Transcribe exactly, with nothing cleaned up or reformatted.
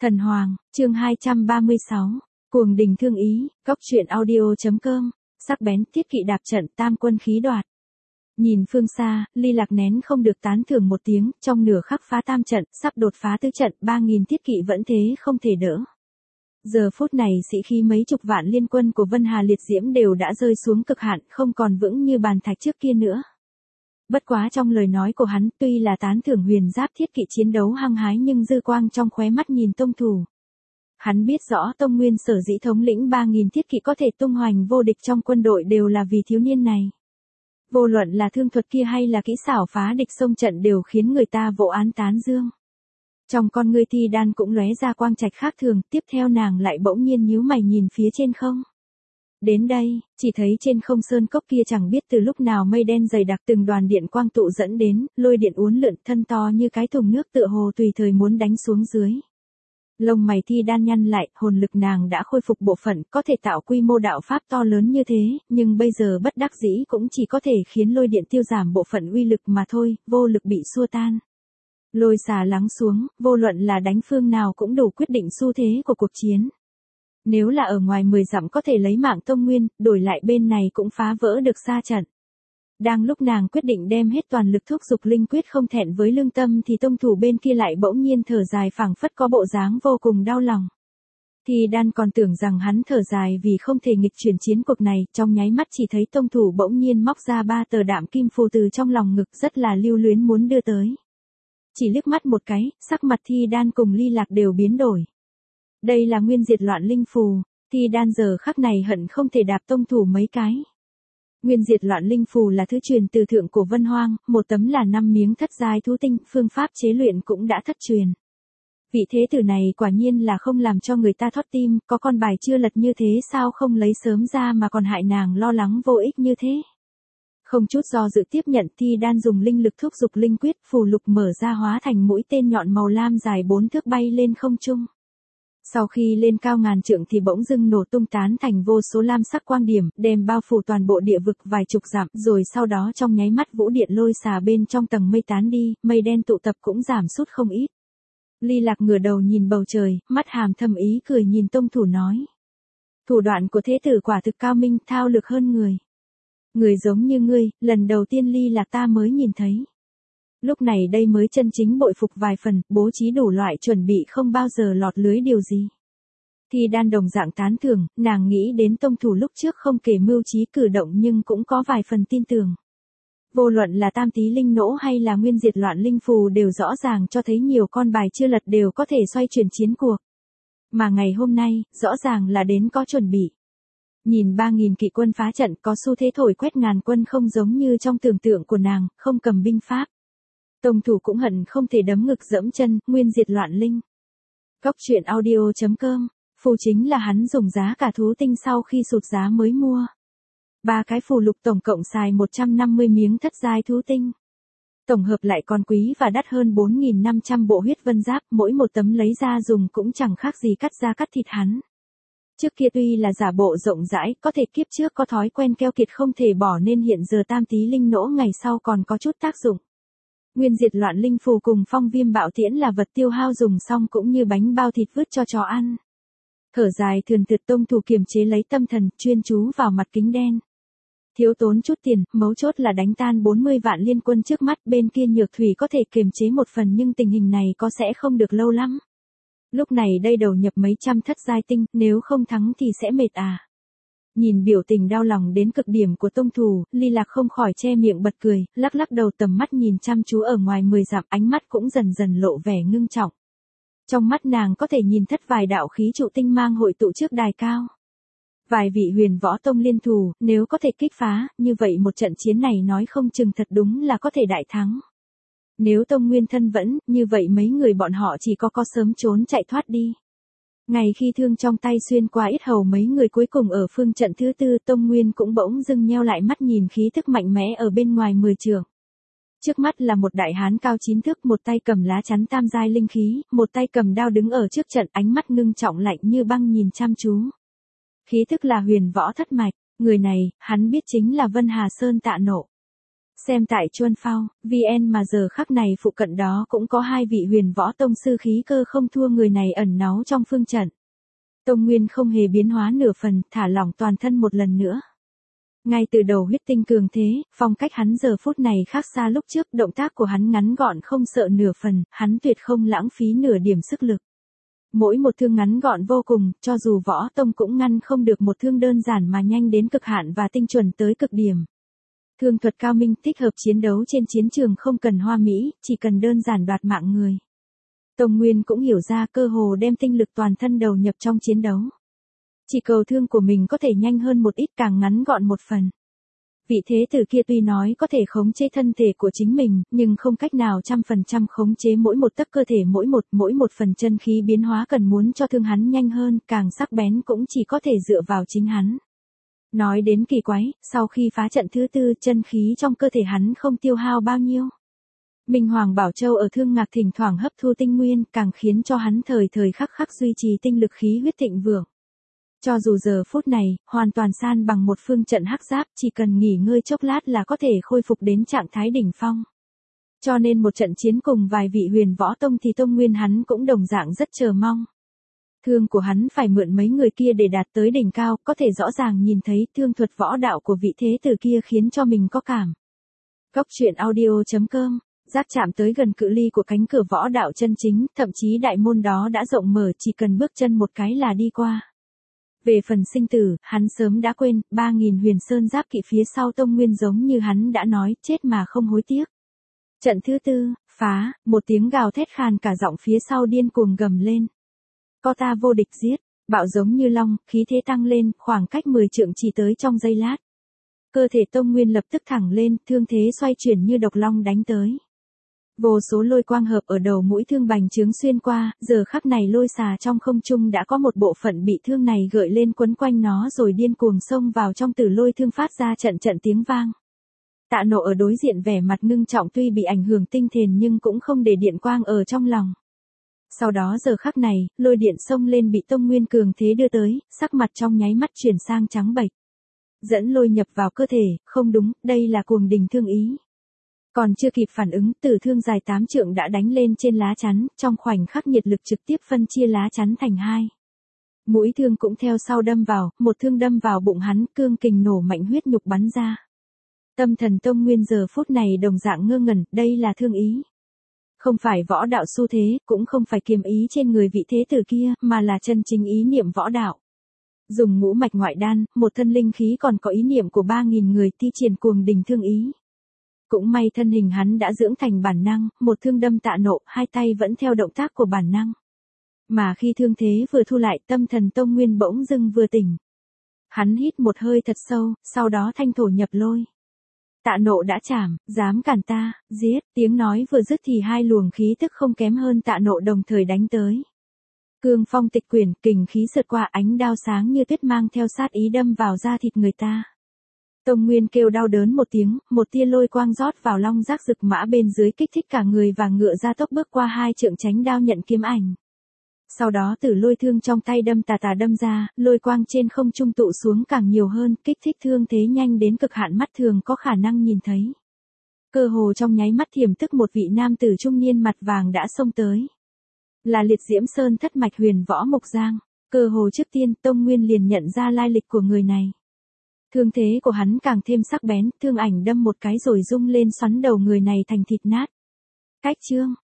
Thần Hoàng, chương hai trăm ba mươi sáu, Cuồng đình thương ý, góc truyện audio chấm com, sắc bén thiết kỵ đạp trận tam quân khí đoạt. Nhìn phương xa, Ly Lạc nén không được tán thưởng một tiếng, trong nửa khắc phá tam trận, sắp đột phá tứ trận, ba nghìn thiết kỵ vẫn thế không thể đỡ. Giờ phút này sĩ khí mấy chục vạn liên quân của Vân Hà Liệt Diễm đều đã rơi xuống cực hạn, không còn vững như bàn thạch trước kia nữa. Bất quá trong lời nói của hắn tuy là tán thưởng huyền giáp thiết kỵ chiến đấu hăng hái nhưng dư quang trong khóe mắt nhìn Tông Thủ. Hắn biết rõ Tông Nguyên sở dĩ thống lĩnh ba nghìn thiết kỵ có thể tung hoành vô địch trong quân đội đều là vì thiếu niên này. Vô luận là thương thuật kia hay là kỹ xảo phá địch xông trận đều khiến người ta vỗ án tán dương. Trong con ngươi Thi Đan cũng lóe ra quang trạch khác thường, tiếp theo nàng lại bỗng nhiên nhíu mày nhìn phía trên không. Đến đây, chỉ thấy trên không sơn cốc kia chẳng biết từ lúc nào mây đen dày đặc từng đoàn điện quang tụ dẫn đến, lôi điện uốn lượn thân to như cái thùng nước tựa hồ tùy thời muốn đánh xuống dưới. Lông mày Thi Đan nhăn lại, hồn lực nàng đã khôi phục bộ phận, có thể tạo quy mô đạo pháp to lớn như thế, nhưng bây giờ bất đắc dĩ cũng chỉ có thể khiến lôi điện tiêu giảm bộ phận uy lực mà thôi, vô lực bị xua tan. Lôi xà lắng xuống, vô luận là đánh phương nào cũng đủ quyết định xu thế của cuộc chiến. Nếu là ở ngoài mười dặm có thể lấy mạng Tông Nguyên, đổi lại bên này cũng phá vỡ được xa trận. Đang lúc nàng quyết định đem hết toàn lực thúc giục linh quyết không thẹn với lương tâm thì Tông Thủ bên kia lại bỗng nhiên thở dài phảng phất có bộ dáng vô cùng đau lòng. Thì Đan còn tưởng rằng hắn thở dài vì không thể nghịch chuyển chiến cuộc này, trong nháy mắt chỉ thấy Tông Thủ bỗng nhiên móc ra ba tờ đạm kim phù từ trong lòng ngực rất là lưu luyến muốn đưa tới. Chỉ liếc mắt một cái, sắc mặt Thi Đan cùng Ly Lạc đều biến đổi. Đây là nguyên diệt loạn linh phù, Thi Đan giờ khắc này hận không thể đạp Tông Thủ mấy cái. Nguyên diệt loạn linh phù là thứ truyền từ thượng cổ Vân Hoang, một tấm là năm miếng thất giai thú tinh, phương pháp chế luyện cũng đã thất truyền. Vị thế tử này quả nhiên là không làm cho người ta thót tim, có con bài chưa lật như thế sao không lấy sớm ra mà còn hại nàng lo lắng vô ích như thế. Không chút do dự tiếp nhận, Thi Đan dùng linh lực thúc giục linh quyết, phù lục mở ra hóa thành mũi tên nhọn màu lam dài bốn thước bay lên không trung. Sau khi lên cao ngàn trượng thì bỗng dưng nổ tung tán thành vô số lam sắc quang điểm, đem bao phủ toàn bộ địa vực vài chục dặm, rồi sau đó trong nháy mắt vũ điện lôi xà bên trong tầng mây tán đi, mây đen tụ tập cũng giảm sút không ít. Ly Lạc ngửa đầu nhìn bầu trời, mắt hàm thầm ý cười nhìn Tông Thủ nói. Thủ đoạn của thế tử quả thực cao minh, thao lược hơn người. Người giống như ngươi, lần đầu tiên Ly Lạc ta mới nhìn thấy. Lúc này đây mới chân chính bội phục vài phần, bố trí đủ loại chuẩn bị không bao giờ lọt lưới điều gì. Thì Đan đồng dạng tán thưởng, nàng nghĩ đến Tông Thủ lúc trước không kể mưu trí cử động nhưng cũng có vài phần tin tưởng. Vô luận là tam tí linh nỗ hay là nguyên diệt loạn linh phù đều rõ ràng cho thấy nhiều con bài chưa lật đều có thể xoay chuyển chiến cuộc. Mà ngày hôm nay, rõ ràng là đến có chuẩn bị. Nhìn ba nghìn kỵ quân phá trận có xu thế thổi quét ngàn quân không giống như trong tưởng tượng của nàng, không cầm binh pháp. Tông Thủ cũng hận không thể đấm ngực dẫm chân, nguyên diệt loạn linh. Góc truyện audio chấm com, phù chính là hắn dùng giá cả thú tinh sau khi sụt giá mới mua. Ba cái phù lục tổng cộng xài một trăm năm mươi miếng thất giai thú tinh. Tổng hợp lại còn quý và đắt hơn bốn nghìn năm trăm bộ huyết vân giáp, mỗi một tấm lấy ra dùng cũng chẳng khác gì cắt da cắt thịt hắn. Trước kia tuy là giả bộ rộng rãi, có thể kiếp trước có thói quen keo kiệt không thể bỏ nên hiện giờ tam tí linh nỗ ngày sau còn có chút tác dụng. Nguyên diệt loạn linh phù cùng phong viêm bạo tiễn là vật tiêu hao dùng xong cũng như bánh bao thịt vứt cho chó ăn. Thở dài thườn thượt Tông Thủ kiềm chế lấy tâm thần, chuyên chú vào mặt kính đen. Thiếu tốn chút tiền, mấu chốt là đánh tan bốn mươi vạn liên quân trước mắt, bên kia Nhược Thủy có thể kiềm chế một phần nhưng tình hình này có sẽ không được lâu lắm. Lúc này đây đầu nhập mấy trăm thất giai tinh, nếu không thắng thì sẽ mệt à. Nhìn biểu tình đau lòng đến cực điểm của Tông Thủ, Ly Lạc không khỏi che miệng bật cười, lắc lắc đầu tầm mắt nhìn chăm chú ở ngoài mười dặm, ánh mắt cũng dần dần lộ vẻ ngưng trọng. Trong mắt nàng có thể nhìn thất vài đạo khí trụ tinh mang hội tụ trước đài cao. Vài vị huyền võ tông liên thủ, nếu có thể kích phá, như vậy một trận chiến này nói không chừng thật đúng là có thể đại thắng. Nếu Tông Nguyên thân vẫn, như vậy mấy người bọn họ chỉ có có sớm trốn chạy thoát đi. Ngày khi thương trong tay xuyên qua ít hầu mấy người cuối cùng ở phương trận thứ tư, Tông Nguyên cũng bỗng dưng nheo lại mắt nhìn khí thức mạnh mẽ ở bên ngoài mười trượng. Trước mắt là một đại hán cao chín thước, một tay cầm lá chắn tam giai linh khí, một tay cầm đao đứng ở trước trận, ánh mắt ngưng trọng lạnh như băng nhìn chăm chú. Khí thức là huyền võ thất mạch, người này, hắn biết chính là Vân Hà Sơn Tạ Nộ. Xem tại Chuân Phao, vê en mà giờ khắc này phụ cận đó cũng có hai vị huyền võ tông sư khí cơ không thua người này ẩn náu trong phương trận. Tông Nguyên không hề biến hóa nửa phần, thả lỏng toàn thân một lần nữa. Ngay từ đầu huyết tinh cường thế, phong cách hắn giờ phút này khác xa lúc trước, động tác của hắn ngắn gọn không sợ nửa phần, hắn tuyệt không lãng phí nửa điểm sức lực. Mỗi một thương ngắn gọn vô cùng, cho dù võ tông cũng ngăn không được một thương đơn giản mà nhanh đến cực hạn và tinh chuẩn tới cực điểm. Thương thuật cao minh thích hợp chiến đấu trên chiến trường không cần hoa mỹ, chỉ cần đơn giản đoạt mạng người. Tông Nguyên cũng hiểu ra cơ hồ đem tinh lực toàn thân đầu nhập trong chiến đấu. Chỉ cầu thương của mình có thể nhanh hơn một ít càng ngắn gọn một phần. Vị thế tử kia tuy nói có thể khống chế thân thể của chính mình, nhưng không cách nào trăm phần trăm khống chế mỗi một tấc cơ thể mỗi một mỗi một phần chân khí biến hóa cần muốn cho thương hắn nhanh hơn, càng sắc bén cũng chỉ có thể dựa vào chính hắn. Nói đến kỳ quái, sau khi phá trận thứ tư chân khí trong cơ thể hắn không tiêu hao bao nhiêu. Minh Hoàng Bảo Châu ở thương ngạc thỉnh thoảng hấp thu tinh nguyên càng khiến cho hắn thời thời khắc khắc duy trì tinh lực khí huyết thịnh vượng. Cho dù giờ phút này, hoàn toàn san bằng một phương trận hắc giáp, chỉ cần nghỉ ngơi chốc lát là có thể khôi phục đến trạng thái đỉnh phong. Cho nên một trận chiến cùng vài vị huyền võ tông thì Tông Nguyên hắn cũng đồng dạng rất chờ mong. Thương của hắn phải mượn mấy người kia để đạt tới đỉnh cao, có thể rõ ràng nhìn thấy thương thuật võ đạo của vị thế tử kia khiến cho mình có cảm. Góc truyện audio chấm com, giác chạm tới gần cự ly của cánh cửa võ đạo chân chính, thậm chí đại môn đó đã rộng mở chỉ cần bước chân một cái là đi qua. Về phần sinh tử, hắn sớm đã quên, ba nghìn huyền sơn giáp kỵ phía sau Tông Nguyên giống như hắn đã nói, chết mà không hối tiếc. Trận thứ tư, phá, một tiếng gào thét khàn cả giọng phía sau điên cuồng gầm lên. Có ta vô địch giết, bạo giống như long, khí thế tăng lên, khoảng cách mười trượng chỉ tới trong giây lát. Cơ thể Tông Nguyên lập tức thẳng lên, thương thế xoay chuyển như độc long đánh tới. Vô số lôi quang hợp ở đầu mũi thương bành trướng xuyên qua, giờ khắc này lôi xà trong không trung đã có một bộ phận bị thương này gợi lên quấn quanh nó rồi điên cuồng xông vào trong tử lôi thương phát ra trận trận tiếng vang. Tạ Nộ ở đối diện vẻ mặt ngưng trọng tuy bị ảnh hưởng tinh thền nhưng cũng không để điện quang ở trong lòng. Sau đó giờ khắc này, lôi điện xông lên bị Tông Nguyên cường thế đưa tới, sắc mặt trong nháy mắt chuyển sang trắng bệch. Dẫn lôi nhập vào cơ thể, không đúng, đây là cuồng đình thương ý. Còn chưa kịp phản ứng, tử thương dài tám trượng đã đánh lên trên lá chắn, trong khoảnh khắc nhiệt lực trực tiếp phân chia lá chắn thành hai. Mũi thương cũng theo sau đâm vào, một thương đâm vào bụng hắn, cương kình nổ mạnh huyết nhục bắn ra. Tâm thần Tông Nguyên giờ phút này đồng dạng ngơ ngẩn, đây là thương ý. Không phải võ đạo xu thế, cũng không phải kiềm ý trên người vị thế tử kia, mà là chân chính ý niệm võ đạo. Dùng ngũ mạch ngoại đan, một thân linh khí còn có ý niệm của ba nghìn người thi triển cuồng đình thương ý. Cũng may thân hình hắn đã dưỡng thành bản năng, một thương đâm Tạ Nộ, hai tay vẫn theo động tác của bản năng. Mà khi thương thế vừa thu lại, tâm thần Tông Nguyên bỗng dưng vừa tỉnh. Hắn hít một hơi thật sâu, sau đó thanh thổ nhập lôi. Tạ Nộ đã chảm, dám cản ta, giết, tiếng nói vừa dứt thì hai luồng khí tức không kém hơn Tạ Nộ đồng thời đánh tới. Cương phong tịch quyển, kình khí sượt qua, ánh đao sáng như tuyết mang theo sát ý đâm vào da thịt người ta. Tông Nguyên kêu đau đớn một tiếng, một tia lôi quang rót vào long giác rực mã bên dưới kích thích cả người và ngựa ra tốc bước qua hai trượng tránh đao nhận kiếm ảnh. Sau đó tử lôi thương trong tay đâm tà tà đâm ra, lôi quang trên không trung tụ xuống càng nhiều hơn, kích thích thương thế nhanh đến cực hạn mắt thường có khả năng nhìn thấy. Cơ hồ trong nháy mắt thiểm tức một vị nam tử trung niên mặt vàng đã xông tới. Là Liệt Diễm Sơn thất mạch huyền võ Mộc Giang, cơ hồ trước tiên Tông Nguyên liền nhận ra lai lịch của người này. Thương thế của hắn càng thêm sắc bén, thương ảnh đâm một cái rồi rung lên xoắn đầu người này thành thịt nát. Cách chương,